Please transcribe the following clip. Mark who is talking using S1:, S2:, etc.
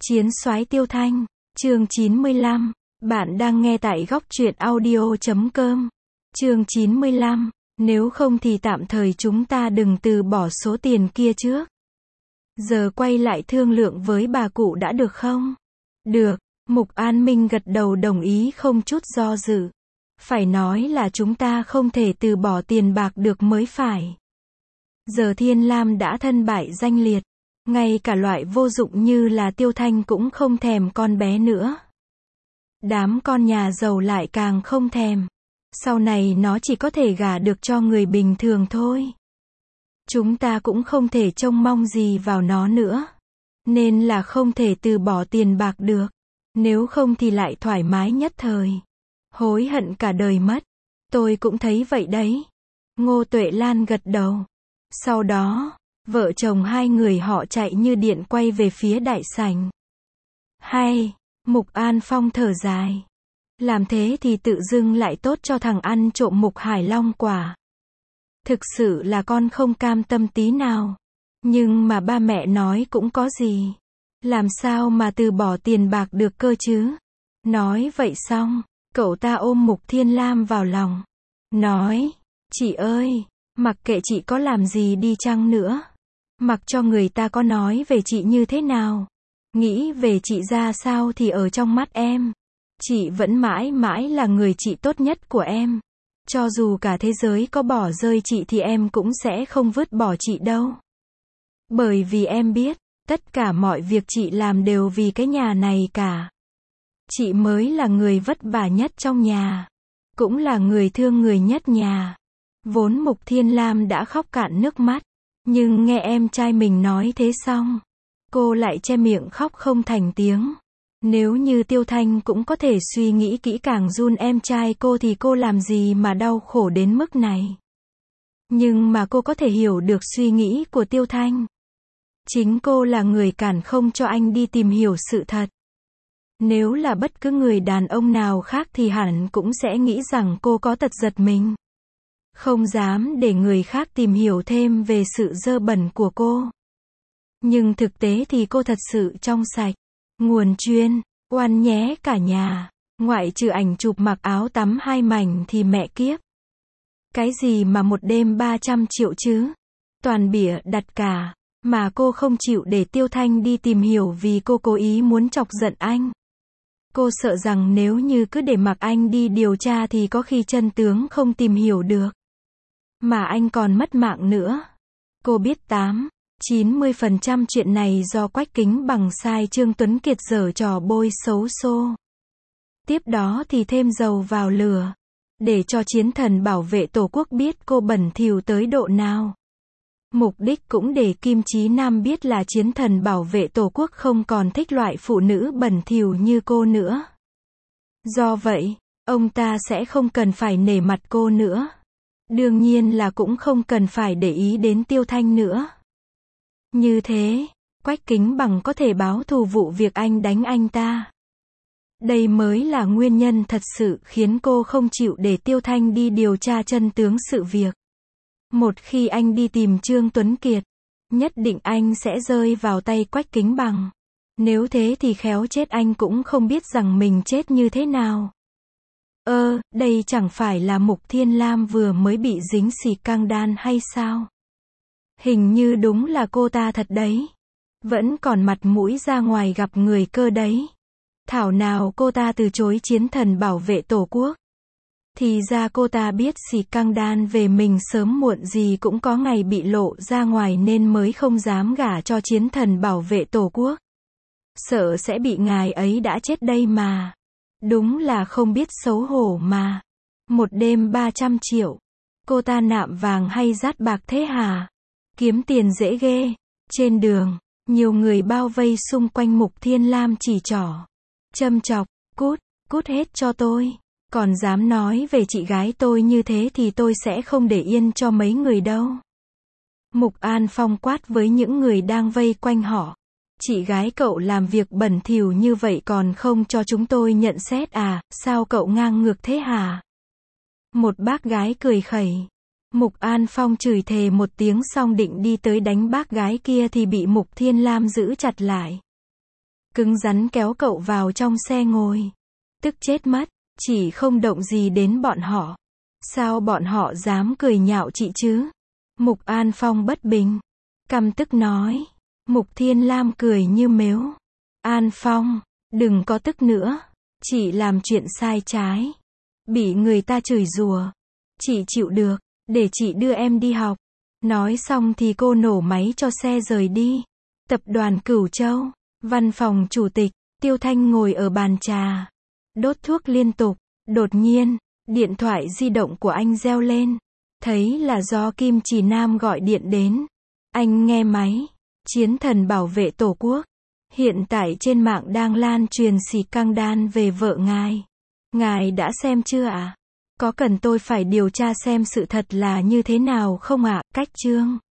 S1: Chiến soái Tiêu Thanh, chương 95. Bạn đang nghe tại góc truyện audio.com. Chương 95. Nếu không thì tạm thời chúng ta đừng từ bỏ số tiền kia trước. Giờ quay lại thương lượng với bà cụ đã được không? Được, Mục An Minh gật đầu đồng ý không chút do dự. Phải nói là chúng ta không thể từ bỏ tiền bạc được mới phải. Giờ Thiên Lam đã thân bại danh liệt. Ngay cả loại vô dụng như là Tiêu Thanh cũng không thèm con bé nữa. Đám con nhà giàu lại càng không thèm. Sau này nó chỉ có thể gả được cho người bình thường thôi. Chúng ta cũng không thể trông mong gì vào nó nữa. Nên là không thể từ bỏ tiền bạc được. Nếu không thì lại thoải mái nhất thời. Hối hận cả đời mất. Tôi cũng thấy vậy đấy. Ngô Tuệ Lan gật đầu. Sau đó, vợ chồng hai người họ chạy như điện quay về phía đại sảnh. Hay, Mục An Phong thở dài. Làm thế thì tự dưng lại tốt cho thằng ăn trộm Mục Hải Long quả. Thực sự là con không cam tâm tí nào. Nhưng mà ba mẹ nói cũng có gì. Làm sao mà từ bỏ tiền bạc được cơ chứ? Nói vậy xong, cậu ta ôm Mục Thiên Lam vào lòng. Nói, chị ơi, mặc kệ chị có làm gì đi chăng nữa. Mặc cho người ta có nói về chị như thế nào. Nghĩ về chị ra sao thì ở trong mắt em. Chị vẫn mãi mãi là người chị tốt nhất của em. Cho dù cả thế giới có bỏ rơi chị thì em cũng sẽ không vứt bỏ chị đâu. Bởi vì em biết, tất cả mọi việc chị làm đều vì cái nhà này cả. Chị mới là người vất vả nhất trong nhà. Cũng là người thương người nhất nhà. Vốn Mục Thiên Lam đã khóc cạn nước mắt. Nhưng nghe em trai mình nói thế xong, cô lại che miệng khóc không thành tiếng. Nếu như Tiêu Thanh cũng có thể suy nghĩ kỹ càng run em trai cô thì cô làm gì mà đau khổ đến mức này. Nhưng mà cô có thể hiểu được suy nghĩ của Tiêu Thanh. Chính cô là người cản không cho anh đi tìm hiểu sự thật. Nếu là bất cứ người đàn ông nào khác thì hẳn cũng sẽ nghĩ rằng cô có tật giật mình. Không dám để người khác tìm hiểu thêm về sự dơ bẩn của cô. Nhưng thực tế thì cô thật sự trong sạch. Nguồn chuyên, oan nhé cả nhà. Ngoại trừ ảnh chụp mặc áo tắm 2 mảnh thì mẹ kiếp. Cái gì mà một đêm 300 triệu chứ? Toàn bịa đặt cả. Mà cô không chịu để Tiêu Thanh đi tìm hiểu vì cô cố ý muốn chọc giận anh. Cô sợ rằng nếu như cứ để mặc anh đi điều tra thì có khi chân tướng không tìm hiểu được. Mà anh còn mất mạng nữa. Cô biết 90% chuyện này do Quách Kính Bằng sai Trương Tuấn Kiệt giở trò bôi xấu xô. Tiếp đó thì thêm dầu vào lửa. Để cho chiến thần bảo vệ Tổ quốc biết cô bẩn thỉu tới độ nào. Mục đích cũng để Kim Chí Nam biết là chiến thần bảo vệ Tổ quốc không còn thích loại phụ nữ bẩn thỉu như cô nữa. Do vậy, ông ta sẽ không cần phải nể mặt cô nữa. Đương nhiên là cũng không cần phải để ý đến Tiêu Thanh nữa. Như thế, Quách Kính Bằng có thể báo thù vụ việc anh đánh anh ta. Đây mới là nguyên nhân thật sự khiến cô không chịu để Tiêu Thanh đi điều tra chân tướng sự việc. Một khi anh đi tìm Trương Tuấn Kiệt, nhất định anh sẽ rơi vào tay Quách Kính Bằng. Nếu thế thì khéo chết anh cũng không biết rằng mình chết như thế nào. Đây chẳng phải là Mục Thiên Lam vừa mới bị dính xì căng đan hay sao? Hình như đúng là cô ta thật đấy. Vẫn còn mặt mũi ra ngoài gặp người cơ đấy. Thảo nào cô ta từ chối chiến thần bảo vệ Tổ quốc. Thì ra cô ta biết xì căng đan về mình sớm muộn gì cũng có ngày bị lộ ra ngoài nên mới không dám gả cho chiến thần bảo vệ Tổ quốc. Sợ sẽ bị ngài ấy đã chết đây mà. Đúng là không biết xấu hổ mà. Một đêm 300 triệu. Cô ta nạm vàng hay rát bạc thế hả? Kiếm tiền dễ ghê. Trên đường, nhiều người bao vây xung quanh Mục Thiên Lam chỉ trỏ. Châm chọc, cút hết cho tôi. Còn dám nói về chị gái tôi như thế thì tôi sẽ không để yên cho mấy người đâu. Mục An Phong quát với những người đang vây quanh họ. Chị gái cậu làm việc bẩn thỉu như vậy còn không cho chúng tôi nhận xét à, sao cậu ngang ngược thế hả? Một bác gái cười khẩy. Mục An Phong chửi thề một tiếng xong định đi tới đánh bác gái kia thì bị Mục Thiên Lam giữ chặt lại. cứng rắn kéo cậu vào trong xe ngồi. Tức chết mất, chỉ không động gì đến bọn họ. Sao bọn họ dám cười nhạo chị chứ? Mục An Phong bất bình, căm tức nói. Mục Thiên Lam cười như mếu. An Phong, đừng có tức nữa. Chị làm chuyện sai trái, bị người ta chửi rủa, chị chịu được, để chị đưa em đi học. Nói xong thì cô nổ máy cho xe rời đi. Tập đoàn Cửu Châu, văn phòng chủ tịch, Tiêu Thanh ngồi ở bàn trà, đốt thuốc liên tục. Đột nhiên, điện thoại di động của anh reo lên. Thấy là do Kim Chỉ Nam gọi điện đến. Anh nghe máy. Chiến thần bảo vệ Tổ quốc. Hiện tại trên mạng đang lan truyền scandal về vợ ngài. Ngài đã xem chưa ạ? Có cần tôi phải điều tra xem sự thật là như thế nào không ạ? Cách chương